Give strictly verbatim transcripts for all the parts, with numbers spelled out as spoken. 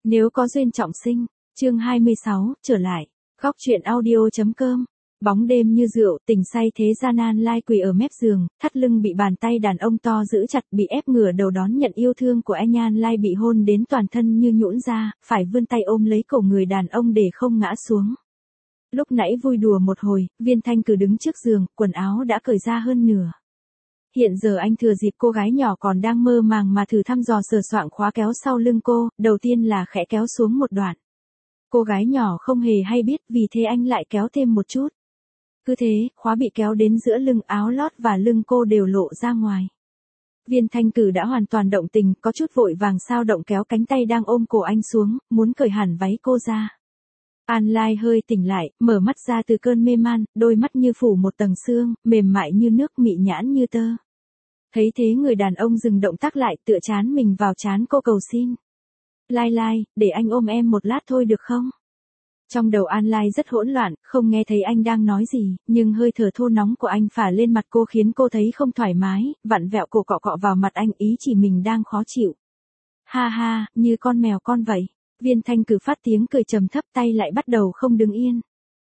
Nếu có duyên trọng sinh, chương hai mươi sáu, trở lại. Góc truyện audio.com. Bóng đêm như rượu, tình say thế gian. An Lai quỳ ở mép giường, thắt lưng bị bàn tay đàn ông to giữ chặt, bị ép ngửa đầu đón nhận yêu thương của anh. An Lai bị hôn đến toàn thân như nhũn ra, phải vươn tay ôm lấy cổ người đàn ông để không ngã xuống. Lúc nãy vui đùa một hồi, Viên Thanh Cử đứng trước giường, quần áo đã cởi ra hơn nửa. Hiện giờ anh thừa dịp cô gái nhỏ còn đang mơ màng mà thử thăm dò sờ soạng khóa kéo sau lưng cô, đầu tiên là khẽ kéo xuống một đoạn. Cô gái nhỏ không hề hay biết, vì thế anh lại kéo thêm một chút. Cứ thế, khóa bị kéo đến giữa lưng, áo lót và lưng cô đều lộ ra ngoài. Viên Thanh Cử đã hoàn toàn động tình, có chút vội vàng sao động kéo cánh tay đang ôm cổ anh xuống, muốn cởi hẳn váy cô ra. An Lai hơi tỉnh lại, mở mắt ra từ cơn mê man, đôi mắt như phủ một tầng sương, mềm mại như nước, mị nhãn như tơ. Thấy thế người đàn ông dừng động tác lại, tựa trán mình vào trán cô cầu xin. Lai Lai, để anh ôm em một lát thôi được không? Trong đầu An Lai rất hỗn loạn, không nghe thấy anh đang nói gì, nhưng hơi thở thô nóng của anh phả lên mặt cô khiến cô thấy không thoải mái, vặn vẹo cổ cọ cọ vào mặt anh, ý chỉ mình đang khó chịu. Ha ha, như con mèo con vậy. Viên Thanh Cử phát tiếng cười trầm thấp, tay lại bắt đầu không đứng yên.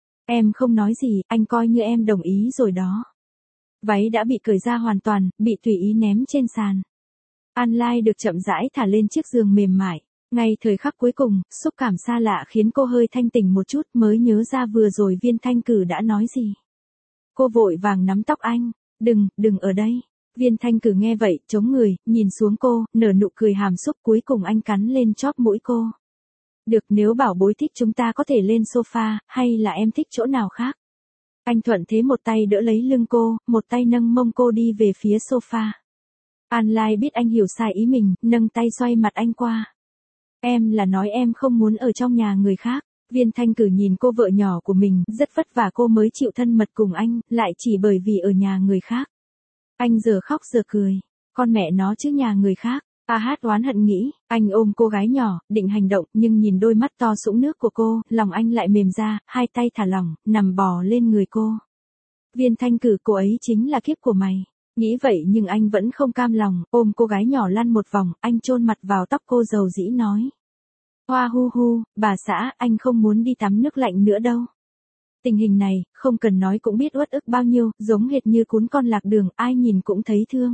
Em không nói gì, anh coi như em đồng ý rồi đó. Váy đã bị cởi ra hoàn toàn, bị tùy ý ném trên sàn. An Lai được chậm rãi thả lên chiếc giường mềm mại. Ngay thời khắc cuối cùng, xúc cảm xa lạ khiến cô hơi thanh tỉnh một chút, mới nhớ ra vừa rồi Viên Thanh Cử đã nói gì. Cô vội vàng nắm tóc anh. Đừng, đừng ở đây. Viên Thanh Cử nghe vậy, chống người, nhìn xuống cô, nở nụ cười hàm xúc, cuối cùng anh cắn lên chóp mũi cô. Được, nếu bảo bối thích chúng ta có thể lên sofa, hay là em thích chỗ nào khác? Anh thuận thế một tay đỡ lấy lưng cô, một tay nâng mông cô đi về phía sofa. An Lai biết anh hiểu sai ý mình, nâng tay xoay mặt anh qua. Em là nói em không muốn ở trong nhà người khác. Viên Thanh Cử nhìn cô vợ nhỏ của mình, rất vất vả cô mới chịu thân mật cùng anh, lại chỉ bởi vì ở nhà người khác. Anh giờ khóc giờ cười. Con mẹ nó chứ nhà người khác. A Hát oán hận nghĩ, anh ôm cô gái nhỏ, định hành động, nhưng nhìn đôi mắt to sũng nước của cô, lòng anh lại mềm ra, hai tay thả lỏng, nằm bò lên người cô. Viên Thanh Cử, cô ấy chính là kiếp của mày. Nghĩ vậy nhưng anh vẫn không cam lòng, ôm cô gái nhỏ lăn một vòng, anh chôn mặt vào tóc cô dầu dĩ nói. Hoa hu hu, bà xã, anh không muốn đi tắm nước lạnh nữa đâu. Tình hình này, không cần nói cũng biết uất ức bao nhiêu, giống hệt như cún con lạc đường, ai nhìn cũng thấy thương.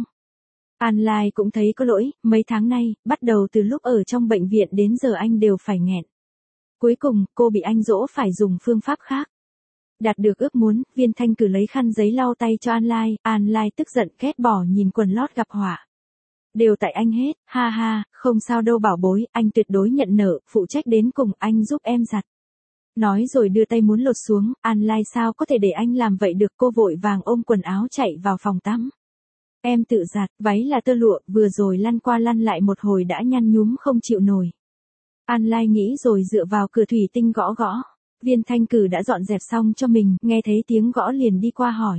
An Lai cũng thấy có lỗi, mấy tháng nay, bắt đầu từ lúc ở trong bệnh viện đến giờ anh đều phải nghẹn. Cuối cùng, cô bị anh dỗ phải dùng phương pháp khác. Đạt được ước muốn, Viên Thanh Cử lấy khăn giấy lau tay cho An Lai, An Lai tức giận ghét bỏ nhìn quần lót gặp họa. Đều tại anh hết, ha ha, không sao đâu bảo bối, anh tuyệt đối nhận nợ, phụ trách đến cùng, anh giúp em giặt. Nói rồi đưa tay muốn lột xuống, An Lai sao có thể để anh làm vậy được, cô vội vàng ôm quần áo chạy vào phòng tắm. Em tự giặt, váy là tơ lụa, vừa rồi lăn qua lăn lại một hồi đã nhăn nhúm không chịu nổi. An Lai nghĩ rồi dựa vào cửa thủy tinh gõ gõ. Viên Thanh Cử đã dọn dẹp xong cho mình, nghe thấy tiếng gõ liền đi qua hỏi.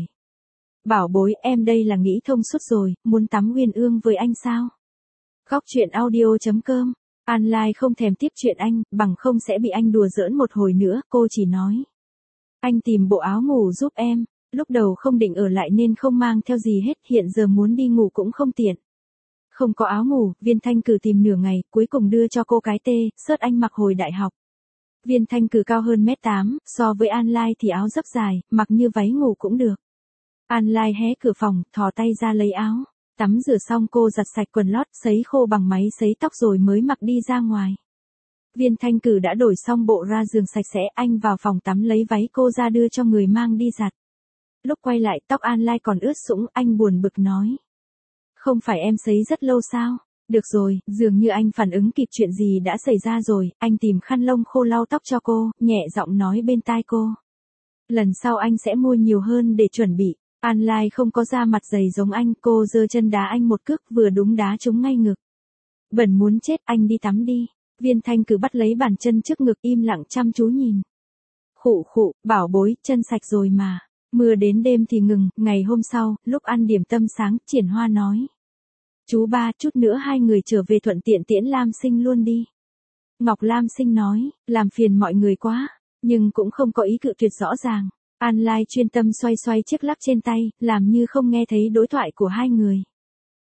Bảo bối, em đây là nghĩ thông suốt rồi, muốn tắm uyên ương với anh sao? Góc truyện audio.com. An Lai không thèm tiếp chuyện anh, bằng không sẽ bị anh đùa giỡn một hồi nữa, cô chỉ nói. Anh tìm bộ áo ngủ giúp em. Lúc đầu không định ở lại nên không mang theo gì hết, hiện giờ muốn đi ngủ cũng không tiện. Không có áo ngủ, Viên Thanh Cử tìm nửa ngày, cuối cùng đưa cho cô cái tê, sớt anh mặc hồi đại học. Viên Thanh Cử cao hơn mét tám, so với An Lai thì áo rất dài, mặc như váy ngủ cũng được. An Lai hé cửa phòng, thò tay ra lấy áo. Tắm rửa xong cô giặt sạch quần lót, sấy khô bằng máy sấy tóc rồi mới mặc đi ra ngoài. Viên Thanh Cử đã đổi xong bộ ra giường sạch sẽ, anh vào phòng tắm lấy váy cô ra đưa cho người mang đi giặt. Lúc quay lại tóc An Lai còn ướt sũng, anh buồn bực nói. Không phải em sấy rất lâu sao? Được rồi, dường như anh phản ứng kịp chuyện gì đã xảy ra rồi, anh tìm khăn lông khô lau tóc cho cô, nhẹ giọng nói bên tai cô. Lần sau anh sẽ mua nhiều hơn để chuẩn bị. An Lai không có da mặt dày giống anh, cô giơ chân đá anh một cước vừa đúng đá trúng ngay ngực. Bẩn muốn chết, anh đi tắm đi. Viên Thanh Cử bắt lấy bàn chân trước ngực im lặng chăm chú nhìn. Khụ khụ, bảo bối, chân sạch rồi mà. Mưa đến đêm thì ngừng, ngày hôm sau, lúc ăn điểm tâm sáng, Triển Hoa nói. Chú ba, chút nữa hai người trở về thuận tiện tiễn Lam Sinh luôn đi. Ngọc Lam Sinh nói, làm phiền mọi người quá, nhưng cũng không có ý cự tuyệt rõ ràng. An Lai chuyên tâm xoay xoay chiếc lắc trên tay, làm như không nghe thấy đối thoại của hai người.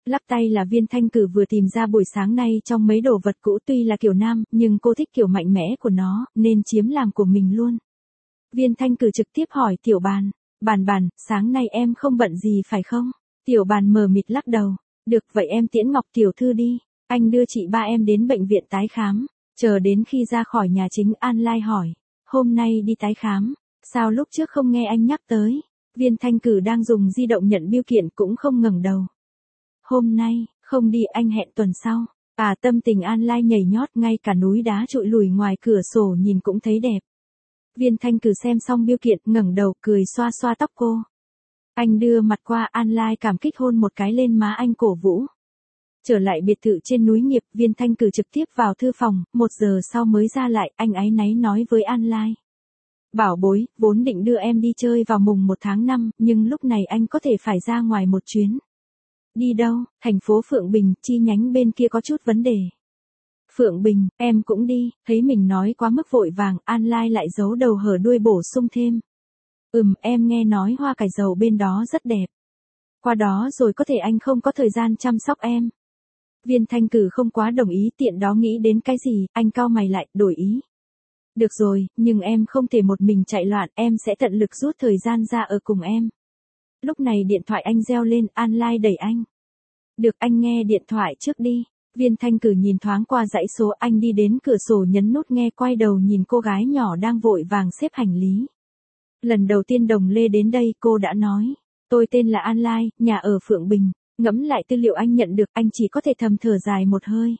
Lắc tay là Viên Thanh Cử vừa tìm ra buổi sáng nay trong mấy đồ vật cũ, tuy là kiểu nam, nhưng cô thích kiểu mạnh mẽ của nó, nên chiếm làm của mình luôn. Viên Thanh Cử trực tiếp hỏi Tiểu Bàn, Bàn Bàn, sáng nay em không bận gì phải không? Tiểu Bàn mờ mịt lắc đầu, được vậy em tiễn Ngọc tiểu thư đi, anh đưa chị ba em đến bệnh viện tái khám. Chờ đến khi ra khỏi nhà chính, An Lai hỏi, hôm nay đi tái khám, sao lúc trước không nghe anh nhắc tới? Viên Thanh Cử đang dùng di động nhận bưu kiện cũng không ngẩng đầu. Hôm nay, không đi, anh hẹn tuần sau. À, tâm tình An Lai nhảy nhót, ngay cả núi đá trụi lùi ngoài cửa sổ nhìn cũng thấy đẹp. Viên Thanh Cử xem xong bưu kiện, ngẩng đầu cười xoa xoa tóc cô. Anh đưa mặt qua, An Lai cảm kích hôn một cái lên má anh cổ vũ. Trở lại biệt thự trên núi Nghiệp, Viên Thanh Cử trực tiếp vào thư phòng, một giờ sau mới ra lại, anh áy náy nói với An Lai. Bảo bối, vốn định đưa em đi chơi vào mùng một tháng năm, nhưng lúc này anh có thể phải ra ngoài một chuyến. Đi đâu? Thành phố Phượng Bình, chi nhánh bên kia có chút vấn đề. Phượng Bình, em cũng đi, thấy mình nói quá mức vội vàng, An Lai lại giấu đầu hở đuôi bổ sung thêm. Ừm, em nghe nói hoa cải dầu bên đó rất đẹp. Qua đó rồi có thể anh không có thời gian chăm sóc em. Viên Thanh Cử không quá đồng ý, tiện đó nghĩ đến cái gì, anh cau mày lại, đổi ý. Được rồi, nhưng em không thể một mình chạy loạn, em sẽ tận lực rút thời gian ra ở cùng em. Lúc này điện thoại anh reo lên, An Lai đẩy anh. Được, anh nghe điện thoại trước đi. Viên Thanh Cử nhìn thoáng qua dãy số, anh đi đến cửa sổ nhấn nút nghe, quay đầu nhìn cô gái nhỏ đang vội vàng xếp hành lý. Lần đầu tiên Đồng Lê đến đây, cô đã nói, tôi tên là An Lai, nhà ở Phượng Bình. Ngẫm lại tư liệu anh nhận được, anh chỉ có thể thầm thở dài một hơi.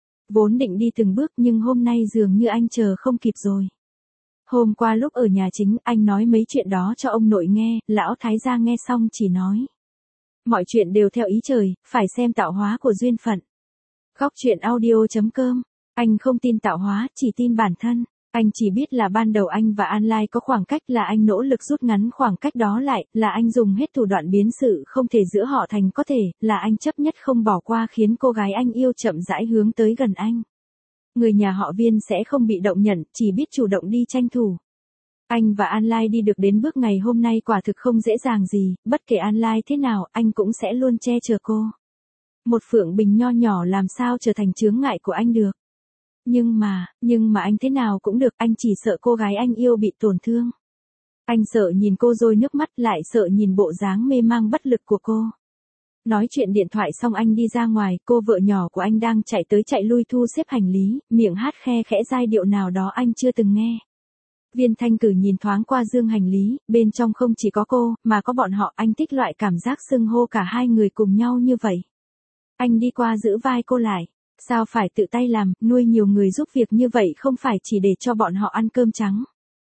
Vốn định đi từng bước, nhưng hôm nay dường như anh chờ không kịp rồi. Hôm qua lúc ở nhà chính, anh nói mấy chuyện đó cho ông nội nghe, lão thái gia nghe xong chỉ nói. Mọi chuyện đều theo ý trời, phải xem tạo hóa của duyên phận. Góc truyện audio chấm com, anh không tin tạo hóa, chỉ tin bản thân. Anh chỉ biết là ban đầu anh và An Lai có khoảng cách, là anh nỗ lực rút ngắn khoảng cách đó lại, là anh dùng hết thủ đoạn biến sự không thể giữa họ thành có thể, là anh chấp nhất không bỏ qua khiến cô gái anh yêu chậm rãi hướng tới gần anh. Người nhà họ Viên sẽ không bị động nhận, chỉ biết chủ động đi tranh thủ. Anh và An Lai đi được đến bước ngày hôm nay quả thực không dễ dàng gì, bất kể An Lai thế nào, anh cũng sẽ luôn che chở cô. Một Phượng Bình nho nhỏ làm sao trở thành chướng ngại của anh được. Nhưng mà, nhưng mà anh thế nào cũng được, anh chỉ sợ cô gái anh yêu bị tổn thương. Anh sợ nhìn cô rơi nước mắt, lại sợ nhìn bộ dáng mê mang bất lực của cô. Nói chuyện điện thoại xong anh đi ra ngoài, cô vợ nhỏ của anh đang chạy tới chạy lui thu xếp hành lý, miệng hát khe khẽ giai điệu nào đó anh chưa từng nghe. Viên Thanh Cử nhìn thoáng qua dương hành lý, bên trong không chỉ có cô, mà có bọn họ, anh thích loại cảm giác xưng hô cả hai người cùng nhau như vậy. Anh đi qua giữ vai cô lại. Sao phải tự tay làm, nuôi nhiều người giúp việc như vậy không phải chỉ để cho bọn họ ăn cơm trắng.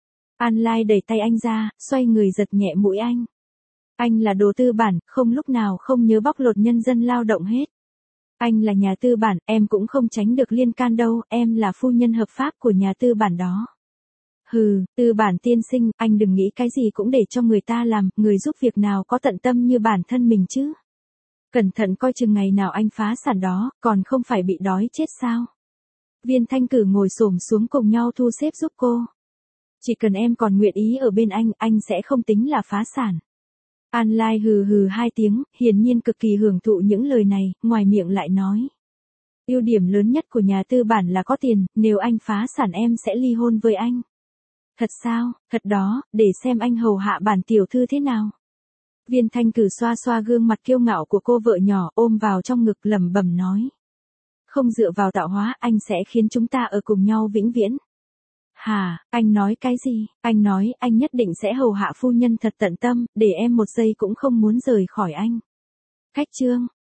An Lai đẩy tay anh ra, xoay người giật nhẹ mũi anh. Anh là đồ tư bản, không lúc nào không nhớ bóc lột nhân dân lao động hết. Anh là nhà tư bản, em cũng không tránh được liên can đâu, em là phu nhân hợp pháp của nhà tư bản đó. Hừ, tư bản tiên sinh, anh đừng nghĩ cái gì cũng để cho người ta làm, người giúp việc nào có tận tâm như bản thân mình chứ. Cẩn thận coi chừng ngày nào anh phá sản đó, còn không phải bị đói chết sao. Viên Thanh Cử ngồi xổm xuống cùng nhau thu xếp giúp cô. Chỉ cần em còn nguyện ý ở bên anh, anh sẽ không tính là phá sản. An Lai hừ hừ hai tiếng, hiển nhiên cực kỳ hưởng thụ những lời này, ngoài miệng lại nói. Ưu điểm lớn nhất của nhà tư bản là có tiền, nếu anh phá sản em sẽ ly hôn với anh. Thật sao, thật đó, để xem anh hầu hạ bản tiểu thư thế nào. Viên Thanh Cử xoa xoa gương mặt kiêu ngạo của cô vợ nhỏ, ôm vào trong ngực lẩm bẩm nói. Không dựa vào tạo hóa, anh sẽ khiến chúng ta ở cùng nhau vĩnh viễn. Hà, anh nói cái gì? Anh nói, anh nhất định sẽ hầu hạ phu nhân thật tận tâm, để em một giây cũng không muốn rời khỏi anh. Khách trương,